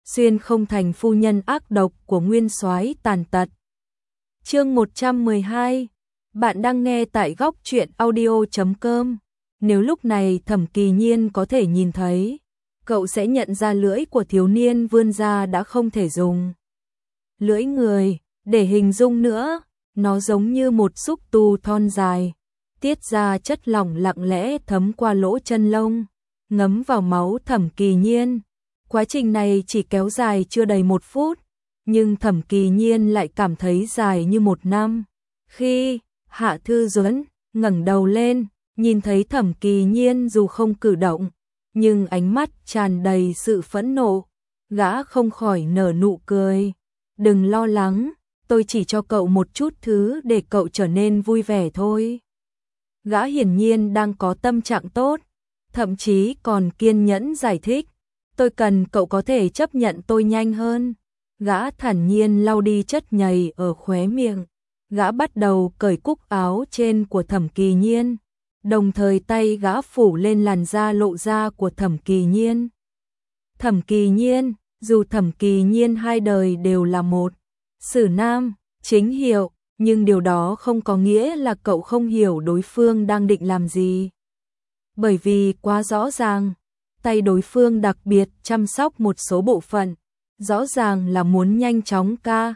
xuyên không thành phu nhân ác độc của nguyên soái tàn tật. Chương 112. Bạn đang nghe tại góc truyện audio.com. Nếu lúc này Thẩm Kỳ Nhiên có thể nhìn thấy, cậu sẽ nhận ra lưỡi của thiếu niên vươn ra đã không thể dùng lưỡi người để hình dung nữa, nó giống như một xúc tu thon dài, tiết ra chất lỏng lặng lẽ thấm qua lỗ chân lông, ngấm vào máu Thẩm Kỳ Nhiên. Quá trình này chỉ kéo dài chưa đầy 1 phút, nhưng Thẩm Kỳ Nhiên lại cảm thấy dài như 1 năm. Khi Hạ Thư Duẫn ngẩng đầu lên, nhìn thấy Thẩm Kỳ Nhiên dù không cử động, nhưng ánh mắt tràn đầy sự phẫn nộ, gã không khỏi nở nụ cười. Đừng lo lắng, tôi chỉ cho cậu một chút thứ để cậu trở nên vui vẻ thôi. Gã hiển nhiên đang có tâm trạng tốt, thậm chí còn kiên nhẫn giải thích. Tôi cần cậu có thể chấp nhận tôi nhanh hơn. Gã thản nhiên lau đi chất nhầy ở khóe miệng. Gã bắt đầu cởi cúc áo trên của Thẩm Kỳ Nhiên, đồng thời tay gã phủ lên làn da lộ ra của Thẩm Kỳ Nhiên. Thẩm Kỳ Nhiên, dù Thẩm Kỳ Nhiên hai đời đều là một sử nam chính hiệu, nhưng điều đó không có nghĩa là cậu không hiểu đối phương đang định làm gì. Bởi vì quá rõ ràng, tay đối phương đặc biệt chăm sóc một số bộ phận, rõ ràng là muốn nhanh chóng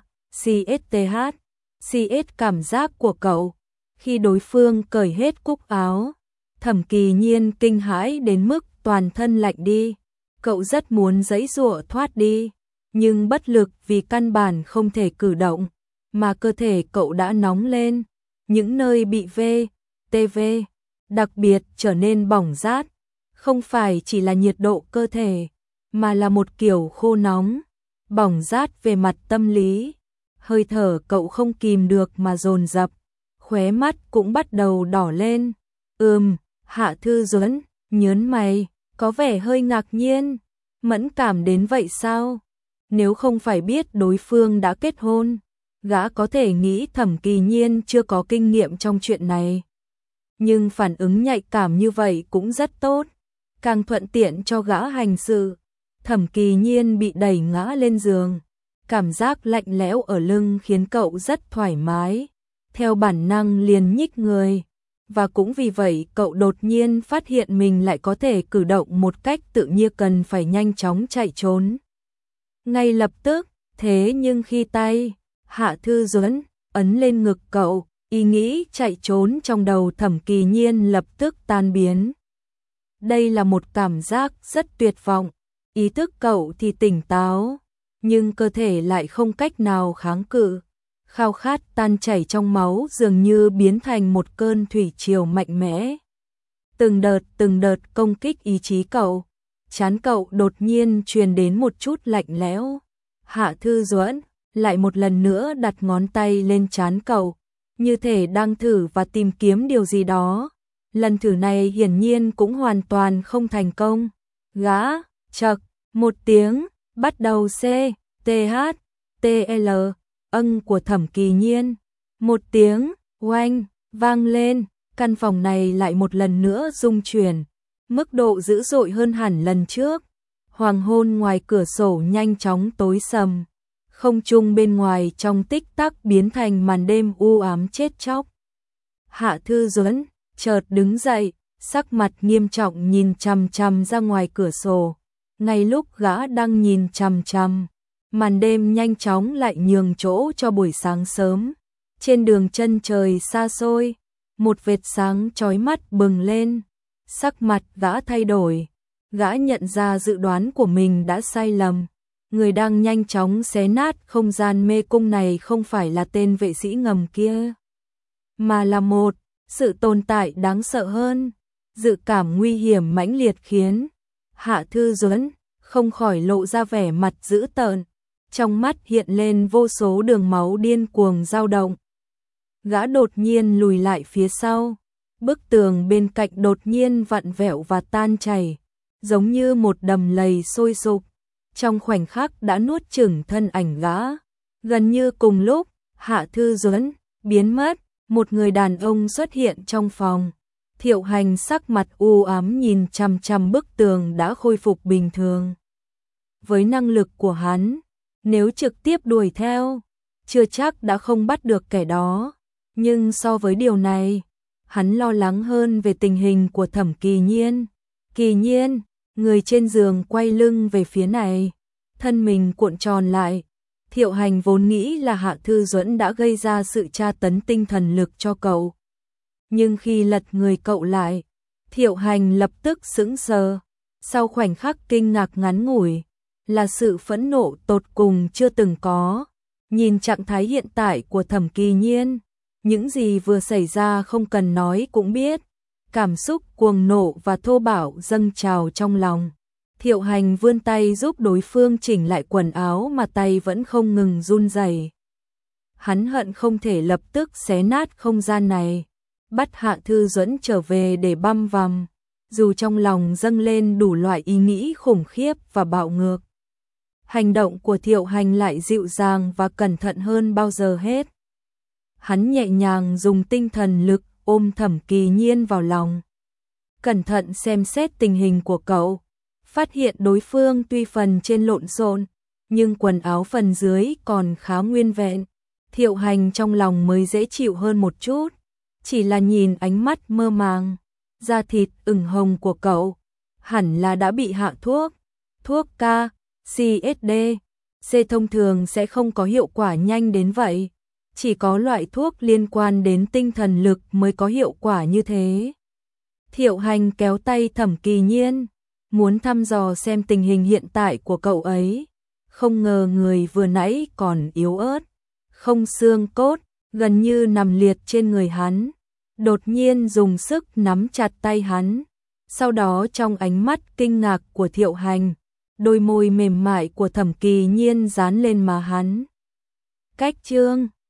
CSTH cảm giác của cậu. Khi đối phương cởi hết cúc áo, Thẩm Kỳ Nhiên kinh hãi đến mức toàn thân lạnh đi. Cậu rất muốn giãy giụa thoát đi, nhưng bất lực vì căn bản không thể cử động, mà cơ thể cậu đã nóng lên. Những nơi bị VTV đặc biệt trở nên bỏng rát, không phải chỉ là nhiệt độ cơ thể, mà là một kiểu khô nóng, bỏng rát về mặt tâm lý. Hơi thở cậu không kìm được mà dồn dập, khóe mắt cũng bắt đầu đỏ lên. Hạ Thư Duẫn nhớn mày, có vẻ hơi ngạc nhiên. Mẫn cảm đến vậy sao? Nếu không phải biết đối phương đã kết hôn, gã có thể nghĩ Thẩm Kỳ Nhiên chưa có kinh nghiệm trong chuyện này. Nhưng phản ứng nhạy cảm như vậy cũng rất tốt, càng thuận tiện cho gã hành sự. Thẩm Kỳ Nhiên bị đẩy ngã lên giường, cảm giác lạnh lẽo ở lưng khiến cậu rất thoải mái, theo bản năng liền nhích người. Và cũng vì vậy cậu đột nhiên phát hiện mình lại có thể cử động một cách tự nhiên, cần phải nhanh chóng chạy trốn ngay lập tức. Thế nhưng khi tay Hạ Thư Duẫn ấn lên ngực cậu, ý nghĩ chạy trốn trong đầu Thẩm Kỳ Nhiên lập tức tan biến. Đây là một cảm giác rất tuyệt vọng. Ý thức cậu thì tỉnh táo, nhưng cơ thể lại không cách nào kháng cự. Khao khát tan chảy trong máu dường như biến thành một cơn thủy triều mạnh mẽ, từng đợt công kích ý chí cậu. Trán cậu đột nhiên truyền đến một chút lạnh lẽo. Hạ Thư Duẫn lại một lần nữa đặt ngón tay lên trán cậu, như thể đang thử và tìm kiếm điều gì đó. Lần thử này hiển nhiên cũng hoàn toàn không thành công. Gã chậc một tiếng, bắt đầu CTH âng của Thẩm Kỳ Nhiên. Một tiếng oanh vang lên, căn phòng này lại một lần nữa rung chuyển, mức độ dữ dội hơn hẳn lần trước. Hoàng hôn ngoài cửa sổ nhanh chóng tối sầm, không trung bên ngoài trong tích tắc biến thành màn đêm u ám chết chóc. Hạ Thư Duẫn chợt đứng dậy, sắc mặt nghiêm trọng nhìn chằm chằm ra ngoài cửa sổ. Ngay lúc gã đang nhìn chằm chằm, màn đêm nhanh chóng lại nhường chỗ cho buổi sáng sớm. Trên đường chân trời xa xôi, một vệt sáng chói mắt bừng lên. Sắc mặt gã thay đổi, gã nhận ra dự đoán của mình đã sai lầm. Người đang nhanh chóng xé nát không gian mê cung này không phải là tên vệ sĩ ngầm kia, mà là một sự tồn tại đáng sợ hơn. Dự cảm nguy hiểm mãnh liệt khiến Hạ Thư Duẫn không khỏi lộ ra vẻ mặt dữ tợn, trong mắt hiện lên vô số đường máu điên cuồng dao động. Gã đột nhiên lùi lại phía sau, bức tường bên cạnh đột nhiên vặn vẹo và tan chảy, giống như một đầm lầy sôi sục, trong khoảnh khắc đã nuốt chửng thân ảnh gã. Gần như cùng lúc, Hạ Thư Duẫn biến mất, một người đàn ông xuất hiện trong phòng. Thiệu Hành sắc mặt u ám nhìn chằm chằm bức tường đã khôi phục bình thường. với năng lực của hắn, nếu trực tiếp đuổi theo, chưa chắc đã không bắt được kẻ đó. Nhưng so với điều này, hắn lo lắng hơn về tình hình của Thẩm Kỳ Nhiên. Kỳ Nhiên, người trên giường quay lưng về phía này, thân mình cuộn tròn lại. Thiệu Hành vốn nghĩ là Hạ Thư Duẫn đã gây ra sự tra tấn tinh thần lực cho cậu. Nhưng khi lật người cậu lại, Thiệu Hành lập tức sững sờ. Sau khoảnh khắc kinh ngạc ngắn ngủi, là sự phẫn nộ tột cùng chưa từng có. Nhìn trạng thái hiện tại của Thẩm Kỳ Nhiên, những gì vừa xảy ra không cần nói cũng biết. Cảm xúc cuồng nộ và thô bạo dâng trào trong lòng. Thiệu Hành vươn tay giúp đối phương chỉnh lại quần áo mà tay vẫn không ngừng run rẩy. Hắn hận không thể lập tức xé nát không gian này, bắt Hạ Thư Duẫn trở về để băm vằm, dù trong lòng dâng lên đủ loại ý nghĩ khủng khiếp và bạo ngược. Hành động của Thiệu Hành lại dịu dàng và cẩn thận hơn bao giờ hết. Hắn nhẹ nhàng dùng tinh thần lực ôm Thẩm Kỳ Nhiên vào lòng, cẩn thận xem xét tình hình của cậu, phát hiện đối phương tuy phần trên lộn xộn, nhưng quần áo phần dưới còn khá nguyên vẹn. Thiệu Hành trong lòng mới dễ chịu hơn một chút, chỉ là nhìn ánh mắt mơ màng, da thịt ửng hồng của cậu, hẳn là đã bị hạ thuốc. Thuốc KCSD, C thông thường sẽ không có hiệu quả nhanh đến vậy, chỉ có loại thuốc liên quan đến tinh thần lực mới có hiệu quả như thế. Thiệu Hành kéo tay Thẩm Kỳ Nhiên, muốn thăm dò xem tình hình hiện tại của cậu ấy. Không ngờ người vừa nãy còn yếu ớt, không xương cốt, gần như nằm liệt trên người hắn. Đột nhiên dùng sức nắm chặt tay hắn. Sau đó trong ánh mắt kinh ngạc của Thiệu Hành, đôi môi mềm mại của Thẩm Kỳ Nhiên dán lên má hắn. Cách chương